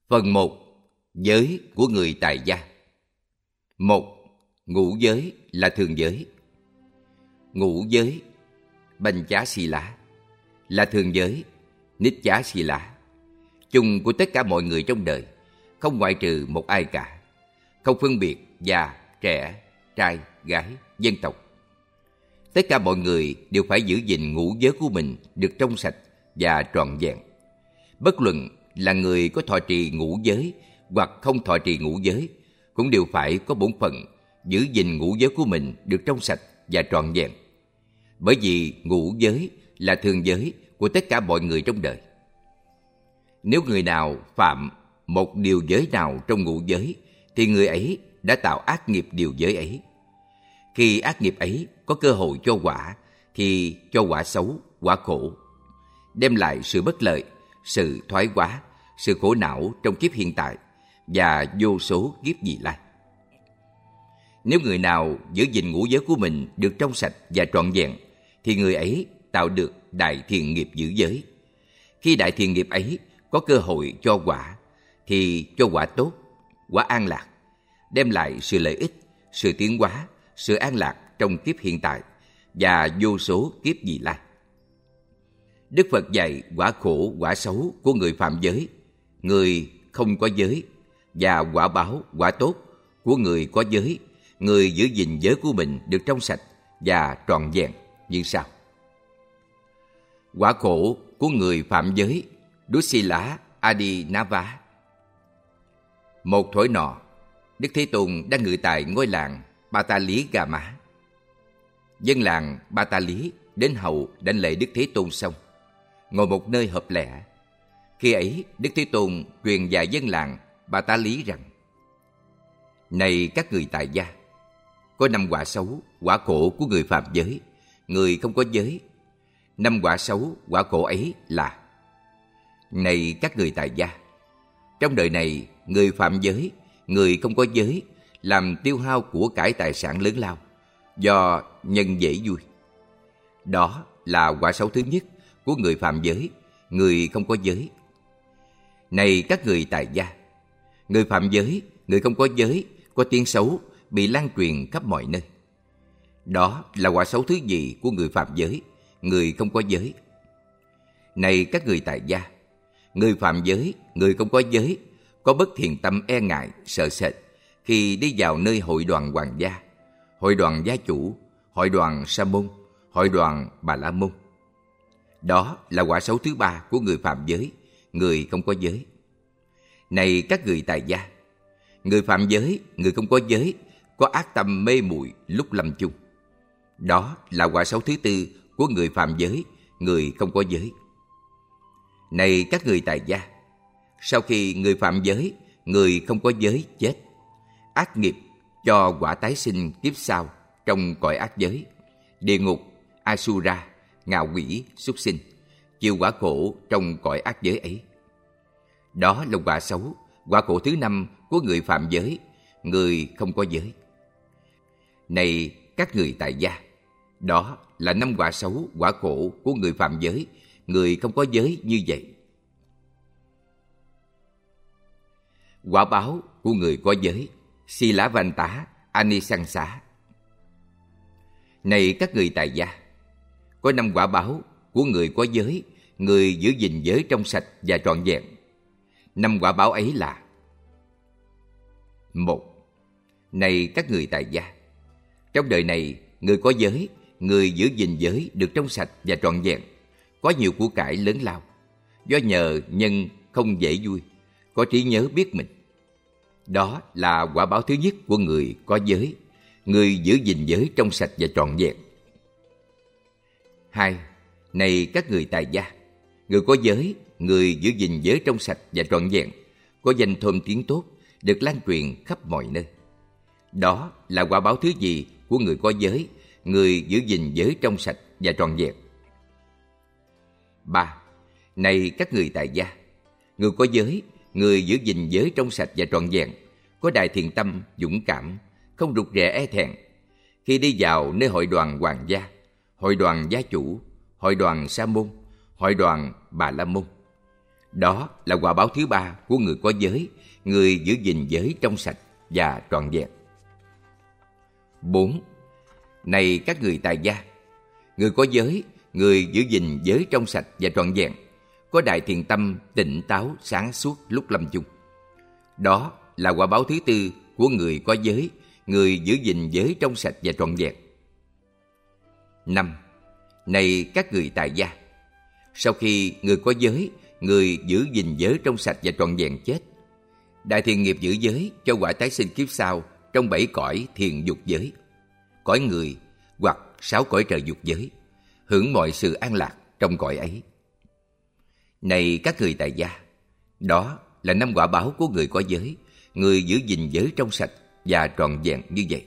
Phần 1. Giới của người tại gia. 1. Ngũ giới là thường giới. Ngũ giới Banh Chá Si Lá là thường giới, Nít Chá Si Lá, chung của tất cả mọi người trong đời, không ngoại trừ một ai cả, không phân biệt già, trẻ, trai, gái, dân tộc. Tất cả mọi người đều phải giữ gìn ngũ giới của mình được trong sạch và trọn vẹn. Bất luận là người có thọ trì ngũ giới hoặc không thọ trì ngũ giới, cũng đều phải có bổn phận giữ gìn ngũ giới của mình được trong sạch và trọn vẹn. Bởi vì ngũ giới là thường giới của tất cả mọi người trong đời. Nếu người nào phạm một điều giới nào trong ngũ giới, thì người ấy đã tạo ác nghiệp điều giới ấy. Khi ác nghiệp ấy có cơ hội cho quả, thì cho quả xấu, quả khổ, đem lại sự bất lợi, sự thoái hóa, sự khổ não trong kiếp hiện tại và vô số kiếp vị lai. Nếu người nào giữ gìn ngũ giới của mình được trong sạch và trọn vẹn, thì người ấy tạo được đại thiện nghiệp giữ giới. Khi đại thiện nghiệp ấy có cơ hội cho quả, thì cho quả tốt, quả an lạc, đem lại sự lợi ích, sự tiến hóa, sự an lạc trong kiếp hiện tại và vô số kiếp vị lai. Đức Phật dạy quả khổ, quả xấu của người phạm giới, người không có giới, và quả báo, quả tốt của người có giới, người giữ gìn giới của mình được trong sạch và trọn vẹn như sau. Quả khổ của người phạm giới, Dusila Adinava. Một thổi nọ, Đức Thế Tôn đang ngự tại ngôi làng Patali Gama. Dân làng Patali đến hậu đảnh lễ Đức Thế Tôn xong, ngồi một nơi hợp lẽ. Khi ấy, Đức Thế Tôn truyền dạy dân làng Patali rằng: Này các người tại gia, có 5 quả xấu, quả khổ của người phạm giới, người không có giới. 5 quả xấu, quả khổ ấy là: Này các người tại gia, trong đời này, người phạm giới, người không có giới, làm tiêu hao của cải tài sản lớn lao, do nhân dễ vui. Đó là quả xấu thứ nhất của người phạm giới, người không có giới. Này các người tại gia, người phạm giới, người không có giới, có tiếng xấu bị lan truyền khắp mọi nơi. Đó là quả xấu thứ nhì của người phạm giới, người không có giới. Này các người tại gia, người phạm giới, người không có giới, có bất thiện tâm e ngại, sợ sệt khi đi vào nơi hội đoàn hoàng gia, hội đoàn gia chủ, hội đoàn sa môn, hội đoàn bà la môn. Đó là quả xấu thứ ba của người phạm giới, người không có giới. Này các người tại gia, người phạm giới, người không có giới, có ác tâm mê muội lúc lâm chung. Đó là quả xấu thứ tư của người phạm giới, người không có giới. Này các người tại gia, sau khi người phạm giới, người không có giới chết, ác nghiệp cho quả tái sinh kiếp sau trong cõi ác giới, địa ngục, Asura, ngạ quỷ, súc sinh, chịu quả khổ trong cõi ác giới ấy. Đó là quả xấu, quả khổ thứ 5 của người phạm giới, người không có giới. Này các người tại gia, đó là 5 quả xấu, quả khổ của người phạm giới, người không có giới như vậy. Quả báo của người có giới, Silavanta Anisansa. Này các người tại gia, có 5 quả báo của người có giới, người giữ gìn giới trong sạch và trọn vẹn. 5 quả báo ấy là: 1. Này các người tại gia, trong đời này, người có giới, người giữ gìn giới được trong sạch và trọn vẹn, có nhiều của cải lớn lao, do nhờ nhân không dễ vui, có trí nhớ biết mình. Đó là quả báo thứ nhất của người có giới, người giữ gìn giới trong sạch và trọn vẹn. 2. Này các người tại gia, người có giới, người giữ gìn giới trong sạch và trọn vẹn, có danh thơm tiếng tốt, được lan truyền khắp mọi nơi. Đó là quả báo thứ nhì của người có giới, người giữ gìn giới trong sạch và trọn vẹn. 3. Này các người tại gia, người có giới, người giữ gìn giới trong sạch và trọn vẹn, có đại thiện tâm, dũng cảm, không rụt rè e thẹn. Khi đi vào nơi hội đoàn hoàng gia, hội đoàn gia chủ, hội đoàn sa môn, hội đoàn bà la môn, Đó là quả báo thứ ba của người có giới, người giữ gìn giới trong sạch và trọn vẹn. 4. Này các người tại gia, người có giới, người giữ gìn giới trong sạch và trọn vẹn, có đại thiện tâm, tỉnh táo, sáng suốt lúc lâm chung. Đó là quả báo thứ tư của người có giới, người giữ gìn giới trong sạch và trọn vẹn. 5. Này các người tại gia, sau khi người có giới, người giữ gìn giới trong sạch và trọn vẹn chết, đại thiện nghiệp giữ giới cho quả tái sinh kiếp sau trong 7 cõi thiền dục giới, cõi người hoặc 6 cõi trời dục giới, hưởng mọi sự an lạc trong cõi ấy. Này các người tại gia, đó là 5 quả báo của người có giới, người giữ gìn giới trong sạch và trọn vẹn như vậy.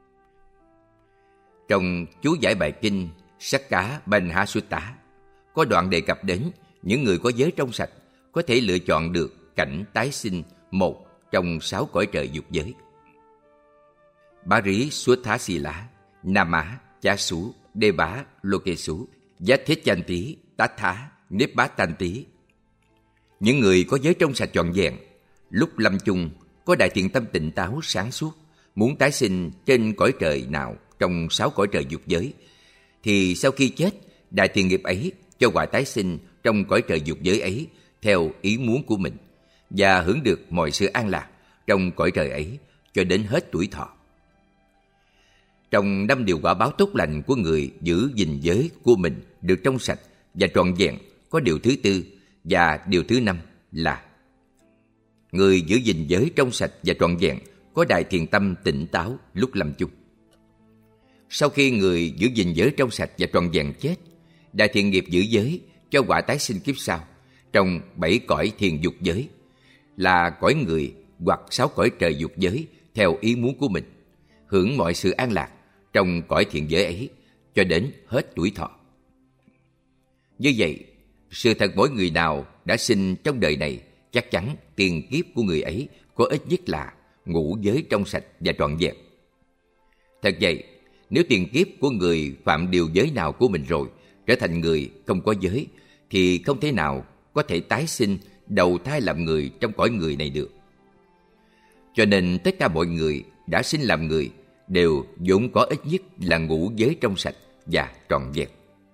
Trong chú giải bài kinh Sakka Banha Sutta có đoạn đề cập đến những người có giới trong sạch có thể lựa chọn được cảnh tái sinh một trong 6 cõi trời dục giới. Bari Suthasila, Nama, Chasu, Deva, Lokesu, Yathichanti, Tatha, Nibbatan-tí. Những người có giới trong sạch trọn vẹn, lúc lâm chung có đại thiện tâm tỉnh táo sáng suốt, muốn tái sinh trên cõi trời nào trong 6 cõi trời dục giới, thì sau khi chết, đại thiện nghiệp ấy cho quả tái sinh trong cõi trời dục giới ấy theo ý muốn của mình và hưởng được mọi sự an lạc trong cõi trời ấy cho đến hết tuổi thọ. Trong 5 điều quả báo tốt lành của người giữ gìn giới của mình được trong sạch và trọn vẹn có điều thứ tư và điều thứ 5 là: người giữ gìn giới trong sạch và trọn vẹn có đại thiện tâm tỉnh táo lúc lâm chung. Sau khi người giữ gìn giới trong sạch và trọn vẹn chết, đại thiện nghiệp giữ giới cho quả tái sinh kiếp sau trong 7 cõi thiền dục giới, là cõi người hoặc 6 cõi trời dục giới theo ý muốn của mình, hưởng mọi sự an lạc trong cõi thiện giới ấy cho đến hết tuổi thọ. Như vậy, sự thật mỗi người nào đã sinh trong đời này, chắc chắn tiền kiếp của người ấy có ít nhất là ngũ giới trong sạch và trọn vẹn. Thật vậy, nếu tiền kiếp của người phạm điều giới nào của mình rồi, trở thành người không có giới, thì không thể nào có thể tái sinh đầu thai làm người trong cõi người này được. Cho nên tất cả mọi người đã sinh làm người đều vốn có ít nhất là ngũ giới trong sạch và trọn vẹn.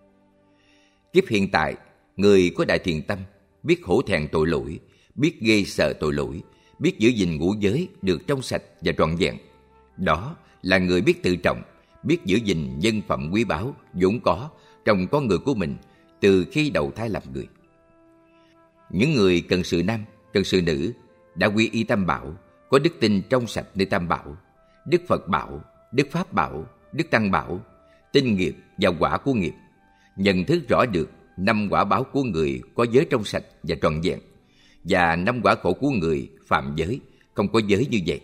Kiếp hiện tại, người có đại thiện tâm, biết hổ thẹn tội lỗi, biết ghê sợ tội lỗi, biết giữ gìn ngũ giới được trong sạch và trọn vẹn. Đó là người biết tự trọng, biết giữ gìn nhân phẩm quý báu vốn có trong con người của mình từ khi đầu thai làm người. Những người cần sự nam, cần sự nữ đã quy y Tam Bảo, có đức tin trong sạch nơi Tam Bảo, Đức Phật Bảo, Đức Pháp Bảo, Đức Tăng Bảo, tin nghiệp và quả của nghiệp, nhận thức rõ được 5 quả báo của người có giới trong sạch và trọn vẹn và 5 quả khổ của người phạm giới, không có giới như vậy.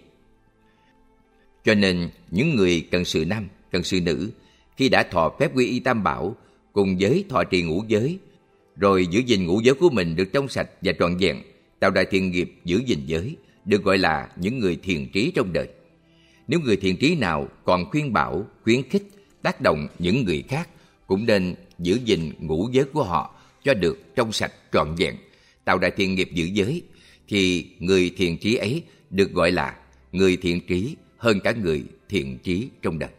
Cho nên những người cần sự nam, cần sự nữ, khi đã thọ phép quy y Tam Bảo cùng với thọ trì ngũ giới, rồi giữ gìn ngũ giới của mình được trong sạch và trọn vẹn, tạo đại thiện nghiệp giữ gìn giới, được gọi là những người thiện trí trong đời. Nếu người thiện trí nào còn khuyên bảo, khuyến khích, tác động những người khác, cũng nên giữ gìn ngũ giới của họ cho được trong sạch trọn vẹn, tạo đại thiện nghiệp giữ giới, thì người thiện trí ấy được gọi là người thiện trí hơn cả người thiện trí trong đời.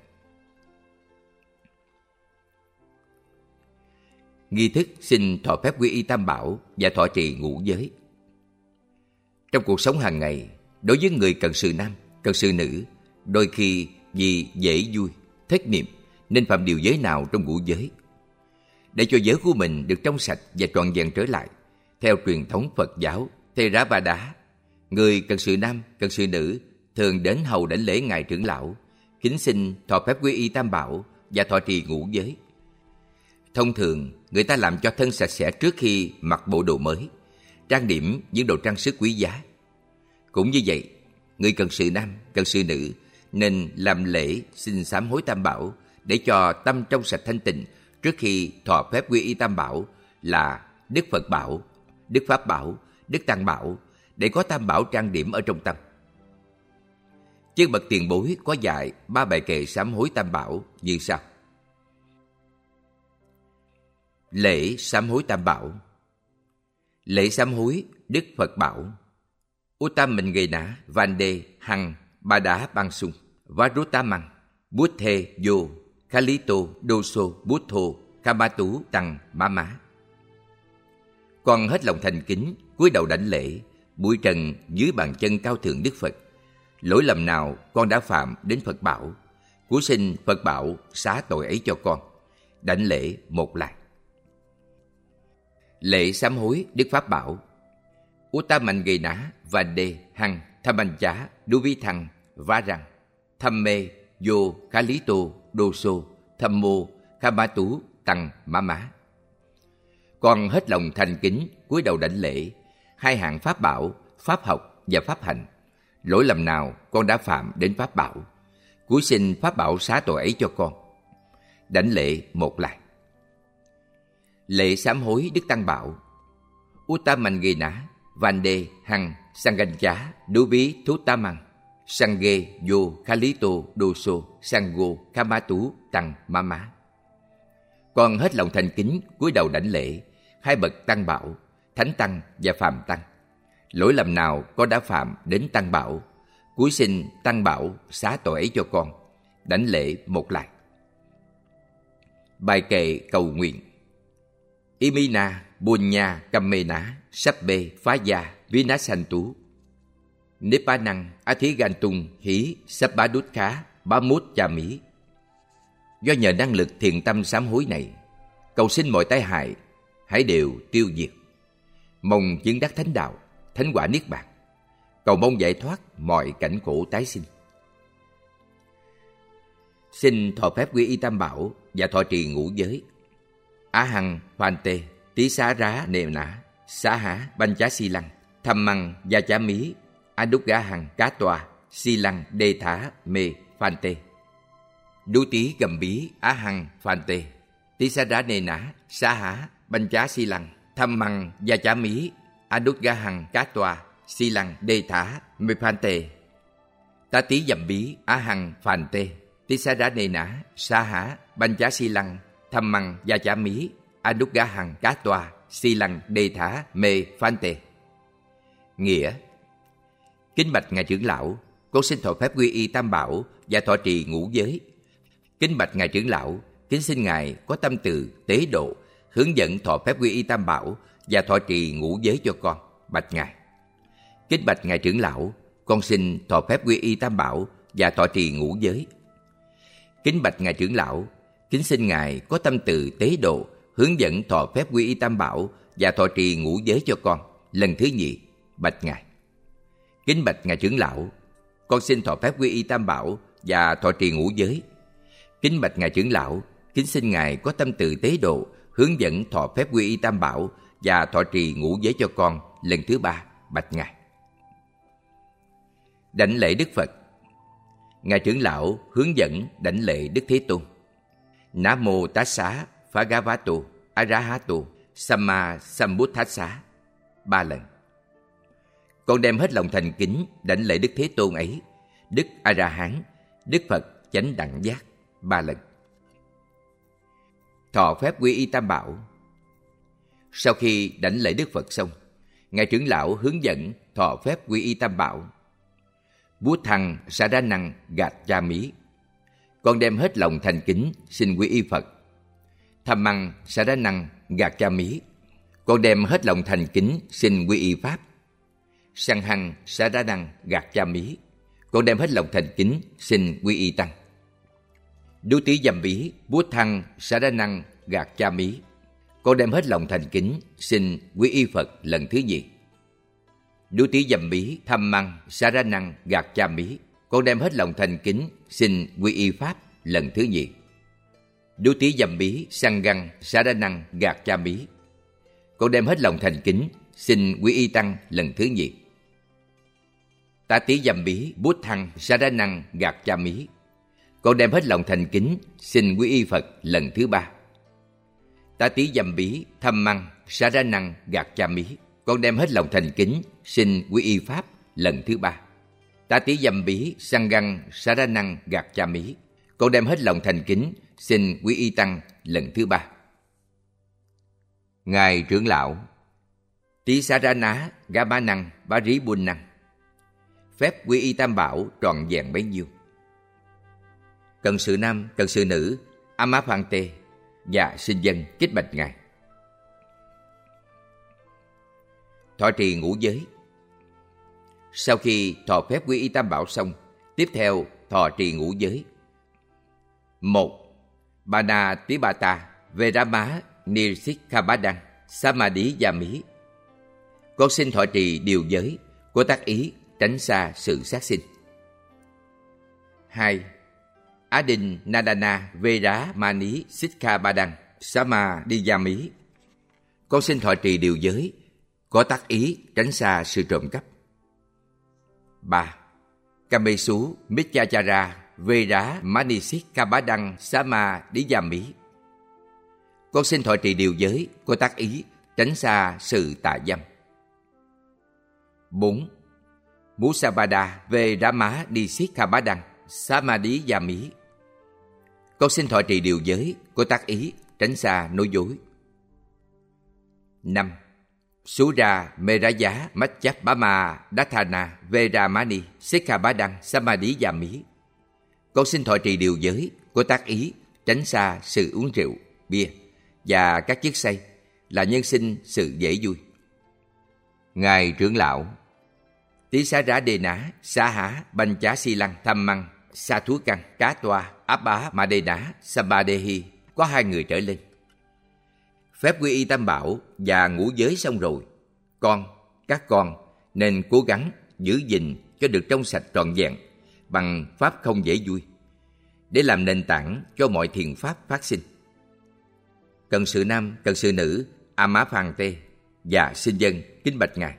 Nghi thức xin thọ phép quy y Tam Bảo và thọ trì ngũ giới. Trong cuộc sống hàng ngày, đối với người cần sự nam, cần sự nữ, đôi khi vì dễ vui, thất niệm nên phạm điều giới nào trong ngũ giới. Để cho giới của mình được trong sạch và trọn vẹn trở lại, theo truyền thống Phật giáo Theravada, người cần sự nam, cần sự nữ thường đến hầu đảnh lễ ngài trưởng lão, kính xin thọ phép quy y Tam Bảo và thọ trì ngũ giới. Thông thường, người ta làm cho thân sạch sẽ trước khi mặc bộ đồ mới, trang điểm những đồ trang sức quý giá. Cũng như vậy, người cần sự nam, cần sự nữ nên làm lễ xin sám hối Tam Bảo để cho tâm trong sạch thanh tịnh trước khi thọ phép quy y Tam Bảo là Đức Phật Bảo, Đức Pháp Bảo, Đức Tăng Bảo, để có Tam Bảo trang điểm ở trong tâm. Chư bậc tiền bối có dạy 3 bài kệ sám hối Tam Bảo như sau. Lễ sám hối Tam Bảo. Lễ sám hối Đức Phật bảo: Uttamaññena Vande Hằng Ba Đá Bang Sung Varuttamang Buddhe Yo Khalito Doso Buddho Kamatu Tăng Má Má. Con hết lòng thành kính cúi đầu đảnh lễ bụi trần dưới bàn chân cao thượng Đức Phật. Lỗi lầm nào con đã phạm đến Phật bảo, cúi xin Phật bảo xá tội ấy cho con. Đảnh lễ một lại. Lễ sám hối Đức Pháp bảo: Uttamaññena Vande Hằng Thammancha Duvithang Varang Thamme Yo Khalito Doso Thammo Kamatu Tăng Má Má. Con hết lòng thành kính cúi đầu đảnh lễ hai hạng pháp bảo, pháp học và pháp hành. Lỗi lầm nào con đã phạm đến pháp bảo, cúi xin pháp bảo xá tội ấy cho con. Đảnh lễ một lại. Lễ sám hối Đức Tăng bảo: Uttamaññena Vande Hằng Sangancha Duvithuttamang Sanghe Yo Khalito Doso Sangho Kamatu Tăng Má Má. Con hết lòng thành kính cúi đầu đảnh lễ hai bậc tăng bảo, thánh tăng và phàm tăng. Lỗi lầm nào con đã phạm đến tăng bảo, cúi xin tăng bảo xá tội ấy cho con. Đảnh lễ một lại. Bài kệ cầu nguyện. Imina Bunya Kammena Sabbe Phaya Vinasantu Nippanang Athigantung Hí Sabbadutkhá Bamut Chami. Do nhờ năng lực thiền tâm sám hối này, cầu xin mọi tai hại hãy đều tiêu diệt. Mong chứng đắc thánh đạo, thánh quả niết bàn. Cầu mong giải thoát mọi cảnh khổ tái sinh. Xin thọ phép quy y tam bảo và thọ trì ngũ giới. Á hằng hoàn tê tí xá rá nề nã xá há banh chá si lăng thăm măng gia chá mí á đúc gá hằng cá tòa si lăng đê thá mê phan tê. Đu tí gầm bí á hằng phan tê tí xá rá nề nã xá há banh chá si lăng thăm măng gia chá mí á đúc gá hằng cá tòa si lăng đê thá mê phan tê. Tá tí dầm bí á hằng phan tê tí xá rá nề nã xá há banh chá si lăng thăm măng gia chá mí a đúc gá hằng cá toa si lăng đê thá mê phan tê. Nghĩa: kính bạch ngài trưởng lão, con xin thọ phép quy y tam bảo và thọ trì ngũ giới. Kính bạch ngài trưởng lão, kính xin ngài có tâm từ tế độ hướng dẫn thọ phép quy y tam bảo và thọ trì ngũ giới cho con. Bạch ngài. Kính bạch ngài trưởng lão, con xin thọ phép quy y tam bảo và thọ trì ngũ giới. Kính bạch ngài trưởng lão, kính xin ngài có tâm từ tế độ hướng dẫn thọ phép quy y tam bảo và thọ trì ngũ giới cho con. Lần thứ nhì. Bạch ngài. Kính bạch ngài trưởng lão, con xin thọ phép quy y tam bảo và thọ trì ngũ giới. Kính bạch ngài trưởng lão, kính xin ngài có tâm từ tế độ hướng dẫn thọ phép quy y tam bảo và thọ trì ngũ giới cho con. Lần thứ ba. Bạch ngài. Đảnh lễ Đức Phật. Ngài trưởng lão hướng dẫn đảnh lễ Đức Thế Tôn. Nam mô Tassa Bhagavato Arahato Samma Sambuddhassa 3 lần. Con đem hết lòng thành kính đảnh lễ Đức Thế Tôn ấy, Đức A-ra-hán, Đức Phật chánh đẳng giác 3 lần. Thọ phép quy y tam bảo. Sau khi đảnh lễ Đức Phật xong, ngài trưởng lão hướng dẫn thọ phép quy y tam bảo. Buddhang Saranang Gacchami. Con đem hết lòng thành kính xin quy y Phật. Dhammang Saranang Gacchami. Con đem hết lòng thành kính xin quy y Pháp. Sanghang Saranang Gacchami. Con đem hết lòng thành kính xin quy y Tăng. Dutī Dambī Buddhang Saranang Gacchami. Con đem hết lòng thành kính xin quy y Phật lần thứ nhì. Dutī Dambī Dhammang Saranang Gacchami. Con đem hết lòng thành kính xin quy y Pháp lần thứ nhì. Dutī Dambī Sanghang Saranang Gacchami. Con đem hết lòng thành kính xin quy y Tăng lần thứ nhì. Tatī Dambī Buddhang Saranang Gacchami. Con đem hết lòng thành kính xin quy y Phật lần thứ ba. Tatī Dambī Dhammang Saranang Gacchami. Con đem hết lòng thành kính xin quy y Pháp lần thứ ba. Tatī Dambī Sanghang Saranang Gacchami. Con đem hết lòng thành kính xin quy y Tăng lần thứ ba. Ngài trưởng lão, Tí xá ra ná, gá bá năng, bá rí buôn năng. Phép quy y tam bảo trọn vẹn bấy nhiêu. Cận sự nam, cận sự nữ, Ama Phang Tê và sinh dân kích bạch Ngài. Thọ trì ngũ giới. Sau khi thọ phép quy y tam bảo xong, tiếp theo thọ trì ngũ giới. 1. Bana Tibata Vedama Nirsikhabadang Samadhi Yami. Con xin thọ trì điều giới, có tác ý tránh xa sự sát sinh. 2. Adin Nadana Veda Mani Sikhabadang Samadhiyami. Con xin thọ trì điều giới, có tác ý tránh xa sự trộm cắp. 3. Kamesu Mityachara Veda Mani Sikhabadang Samadhiyami. Con xin thọ trì điều giới, có tác ý tránh xa sự tà dâm. 4. Musabada Vedama Nisikhabadang Samadhiyami. Con xin thọ trì điều giới, có tác ý tránh xa nói dối. 5. Sura Meraya Machapama Dathana Vedamani Sikhabadang Samadhiyami. Con xin thọ trì điều giới, có tác ý tránh xa sự uống rượu, bia và các chất say là nhân sinh sự dễ vui. Ngài trưởng lão, Tí xá rá đề ná, xá há, banh chá si lăng, tham măng, sa thú căn, cá toa, áp bá, ma đê ná, sambadehi, có 2 người trở lên. Phép quy y tam bảo và ngũ giới xong rồi, các con nên cố gắng giữ gìn cho được trong sạch trọn vẹn bằng pháp không dễ vui, để làm nền tảng cho mọi thiện pháp phát sinh. Cận sự nam, cận sự nữ, Ama Phang Tê và sinh dân kính bạch Ngài.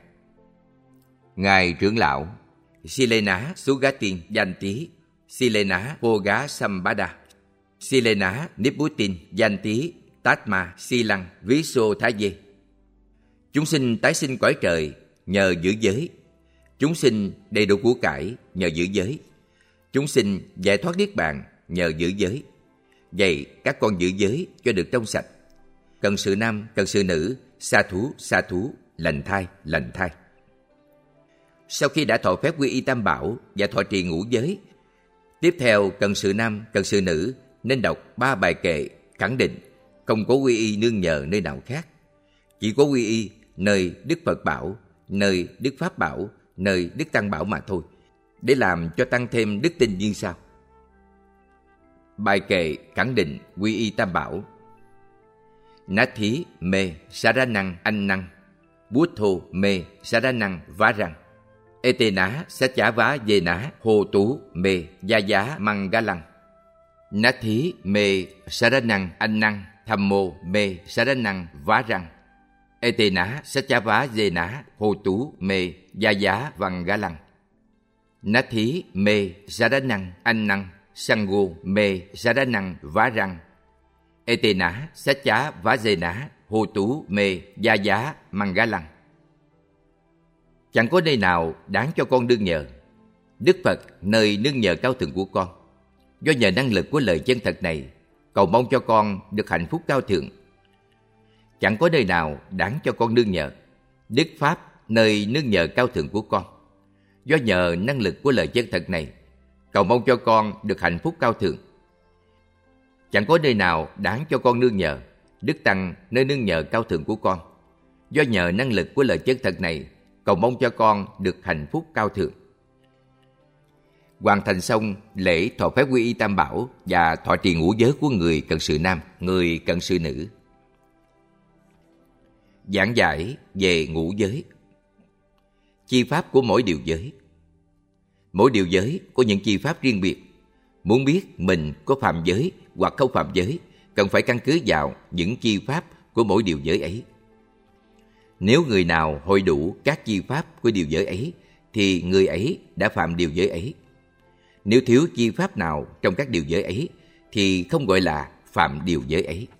Ngài trưởng lão, Silena Sugatin Yanti, Silena Poga Sambada, Silena Nipputin Yanti Tatma Silang Viso Thaye. Chúng sinh tái sinh cõi trời nhờ giữ giới. Chúng sinh đầy đủ của cải nhờ giữ giới. Chúng sinh giải thoát niết bàn nhờ giữ giới. Vậy các con giữ giới cho được trong sạch. Cận sự nam, cận sự nữ, sa thú, lành thai. Sau khi đã thọ phép quy y tam bảo và thọ trì ngũ giới, tiếp theo cận sự nam, cận sự nữ nên đọc 3 bài kệ khẳng định không có quy y nương nhờ nơi nào khác, chỉ có quy y nơi Đức Phật bảo, nơi Đức Pháp bảo, nơi Đức Tăng bảo mà thôi, để làm cho tăng thêm đức tin như sau. Bài kệ khẳng định quy y tam bảo. Nathi me saranang annang, Buddho me saranang varang, Etena Sachava Vena Hồ Tú Me Yaya Mangalang. Nathi me saranang annang, Thammo me saranang varang, Etena Sachava Vena Hồ Tú me Yaya Mangalang. Nathi me saranang annang, Sangho me saranang varang, Etena Sacha Vajena Hồ Tú Me Gia Giá Mangalang. Chẳng có nơi nào đáng cho con đương nhờ. Đức Phật nơi nương nhờ cao thượng của con. Do nhờ năng lực của lời chân thật này, cầu mong cho con được hạnh phúc cao thượng. Chẳng có nơi nào đáng cho con nương nhờ. Đức Pháp nơi nương nhờ cao thượng của con. Do nhờ năng lực của lời chân thật này, cầu mong cho con được hạnh phúc cao thượng. Chẳng có nơi nào đáng cho con nương nhờ. Đức Tăng nơi nương nhờ cao thượng của con. Do nhờ năng lực của lời chân thật này, cầu mong cho con được hạnh phúc cao thượng. Hoàn thành xong lễ thọ phép quy y tam bảo và thọ trì ngũ giới của người cận sự nam, người cận sự nữ. Giảng giải về ngũ giới. Chi pháp của mỗi điều giới. Mỗi điều giới có những chi pháp riêng biệt. Muốn biết mình có phạm giới hoặc không phạm giới, cần phải căn cứ vào những chi pháp của mỗi điều giới ấy. Nếu người nào hội đủ các chi pháp của điều giới ấy, thì người ấy đã phạm điều giới ấy. Nếu thiếu chi pháp nào trong các điều giới ấy, thì không gọi là phạm điều giới ấy.